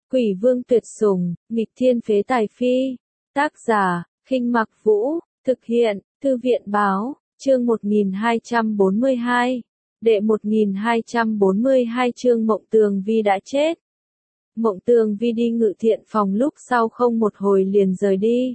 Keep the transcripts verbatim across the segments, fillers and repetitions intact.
Quỷ vương tuyệt sủng, nghịch thiên phế tài phi. Tác giả, Khinh Mặc Vũ, thực hiện, Thư viện báo, chương một nghìn hai trăm bốn mươi hai. Đệ một nghìn hai trăm bốn mươi hai chương Mộng Tường Vi đã chết. Mộng Tường Vi đi Ngự Thiện phòng lúc sau không một hồi liền rời đi.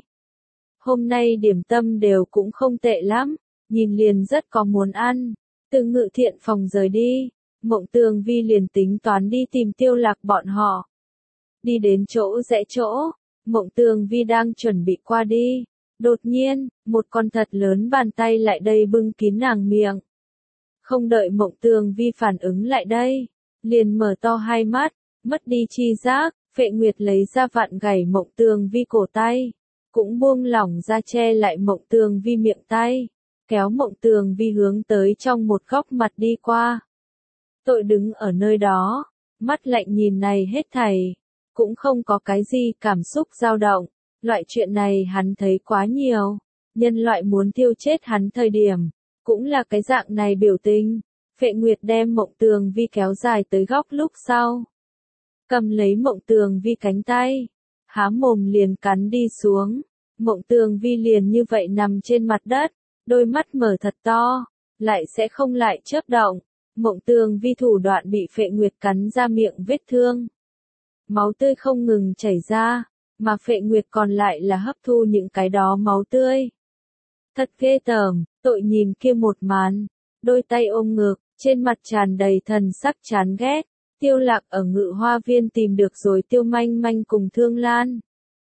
Hôm nay điểm tâm đều cũng không tệ lắm, nhìn liền rất có muốn ăn. Từ Ngự Thiện phòng rời đi, Mộng Tường Vi liền tính toán đi tìm Tiêu Lạc bọn họ. Đi đến chỗ rẽ chỗ, Mộng Tường Vi đang chuẩn bị qua đi. Đột nhiên, một con thật lớn bàn tay lại đây bưng kín nàng miệng. Không đợi Mộng Tường Vi phản ứng lại đây, liền mở to hai mắt, mất đi chi giác. Phệ Nguyệt lấy ra vặn gảy Mộng Tường Vi cổ tay, cũng buông lỏng ra che lại Mộng Tường Vi miệng tay, kéo Mộng Tường Vi hướng tới trong một góc mặt đi qua. Tội đứng ở nơi đó, mắt lạnh nhìn này hết thảy, cũng không có cái gì cảm xúc dao động. Loại chuyện này hắn thấy quá nhiều, nhân loại muốn tiêu chết hắn thời điểm, cũng là cái dạng này biểu tình. Phệ Nguyệt đem Mộng Tường Vi kéo dài tới góc lúc sau, cầm lấy Mộng Tường Vi cánh tay, há mồm liền cắn đi xuống. Mộng Tường Vi liền như vậy nằm trên mặt đất, đôi mắt mở thật to, lại sẽ không lại chớp động. Mộng Tường Vi thủ đoạn bị Phệ Nguyệt cắn ra miệng vết thương, máu tươi không ngừng chảy ra, mà Phệ Nguyệt còn lại là hấp thu những cái đó máu tươi. Thật ghê tởm. Tội nhìn kia một màn, đôi tay ôm ngực, trên mặt tràn đầy thần sắc chán ghét. Tiêu Lạc ở Ngự Hoa Viên tìm được rồi Tiêu Manh Manh cùng Thương Lan.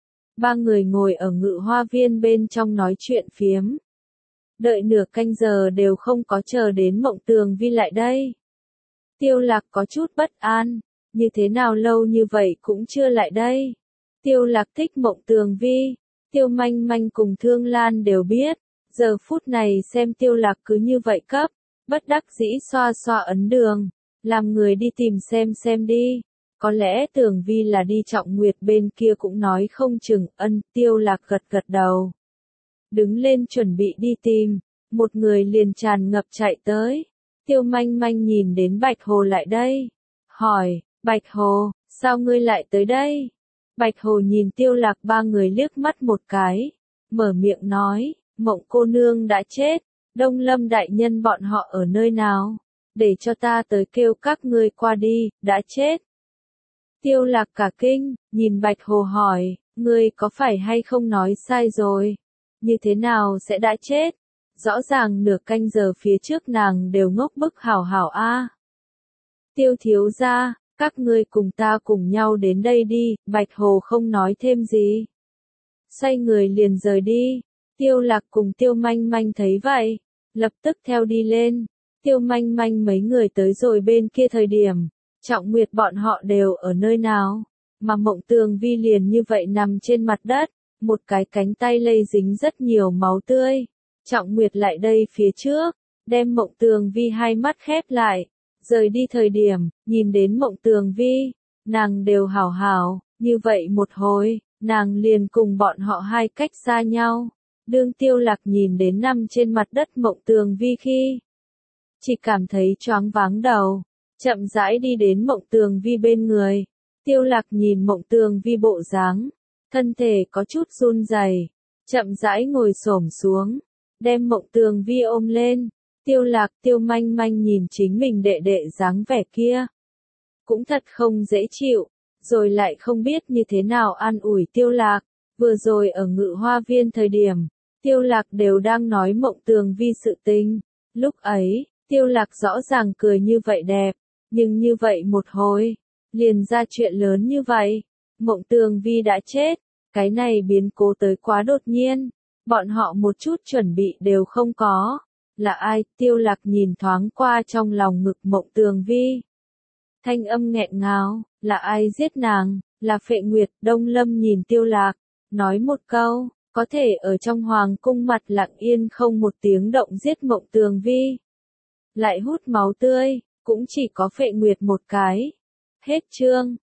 Ba người ngồi ở Ngự Hoa Viên bên trong nói chuyện phiếm. Đợi nửa canh giờ đều không có chờ đến Mộng Tường Vi lại đây. Tiêu Lạc có chút bất an, như thế nào lâu như vậy cũng chưa lại đây. Tiêu Lạc thích Mộng Tường Vi, Tiêu Manh Manh cùng Thương Lan đều biết. Giờ phút này xem Tiêu Lạc cứ như vậy cấp, bất đắc dĩ xoa xoa ấn đường, làm người đi tìm xem xem đi. Có lẽ Tường Vi là đi Trọng Nguyệt bên kia cũng nói không chừng. Ân. Tiêu Lạc gật gật đầu, đứng lên chuẩn bị đi tìm, một người liền tràn ngập chạy tới. Tiêu Manh Manh nhìn đến Bạch Hồ lại đây, hỏi, Bạch Hồ, sao ngươi lại tới đây? Bạch Hồ nhìn Tiêu Lạc ba người liếc mắt một cái, mở miệng nói, Mộng cô nương đã chết, Đông Lâm đại nhân bọn họ ở nơi nào? Để cho ta tới kêu các ngươi qua đi. Đã chết. Tiêu Lạc cả kinh, nhìn Bạch Hồ hỏi, ngươi có phải hay không nói sai rồi? Như thế nào sẽ đã chết? Rõ ràng nửa canh giờ phía trước nàng đều ngốc bức hảo hảo a. Tiêu thiếu gia, các ngươi cùng ta cùng nhau đến đây đi. Bạch Hồ không nói thêm gì, xoay người liền rời đi. Tiêu Lạc cùng Tiêu Manh Manh thấy vậy, lập tức theo đi lên. Tiêu Manh Manh mấy người tới rồi bên kia thời điểm, Trọng Nguyệt bọn họ đều ở nơi nào, mà Mộng Tường Vi liền như vậy nằm trên mặt đất, một cái cánh tay lây dính rất nhiều máu tươi. Trọng Nguyệt lại đây phía trước, đem Mộng Tường Vi hai mắt khép lại, rời đi thời điểm, nhìn đến Mộng Tường Vi, nàng đều hảo hảo, như vậy một hồi, nàng liền cùng bọn họ hai cách xa nhau. Đương Tiêu Lạc nhìn đến nằm trên mặt đất Mộng Tường Vi khi, chỉ cảm thấy choáng váng đầu, chậm rãi đi đến Mộng Tường Vi bên người. Tiêu Lạc nhìn Mộng Tường Vi bộ dáng, thân thể có chút run rẩy, chậm rãi ngồi xổm xuống, đem Mộng Tường Vi ôm lên. Tiêu Lạc, Tiêu Manh Manh nhìn chính mình đệ đệ dáng vẻ kia, cũng thật không dễ chịu, rồi lại không biết như thế nào an ủi Tiêu Lạc. Vừa rồi ở Ngự Hoa Viên thời điểm, Tiêu Lạc đều đang nói Mộng Tường Vi sự tình. Lúc ấy, Tiêu Lạc rõ ràng cười như vậy đẹp, nhưng như vậy một hồi, liền ra chuyện lớn như vậy. Mộng Tường Vi đã chết, cái này biến cố tới quá đột nhiên, bọn họ một chút chuẩn bị đều không có. Là ai? Tiêu Lạc nhìn thoáng qua trong lòng ngực Mộng Tường Vi, thanh âm nghẹn ngào, là ai giết nàng? Là Phệ Nguyệt. Đông Lâm nhìn Tiêu Lạc, nói một câu, có thể ở trong hoàng cung mặt lặng yên không một tiếng động giết Mộng Tường Vi, lại hút máu tươi, cũng chỉ có Phệ Nguyệt một cái. Hết chương.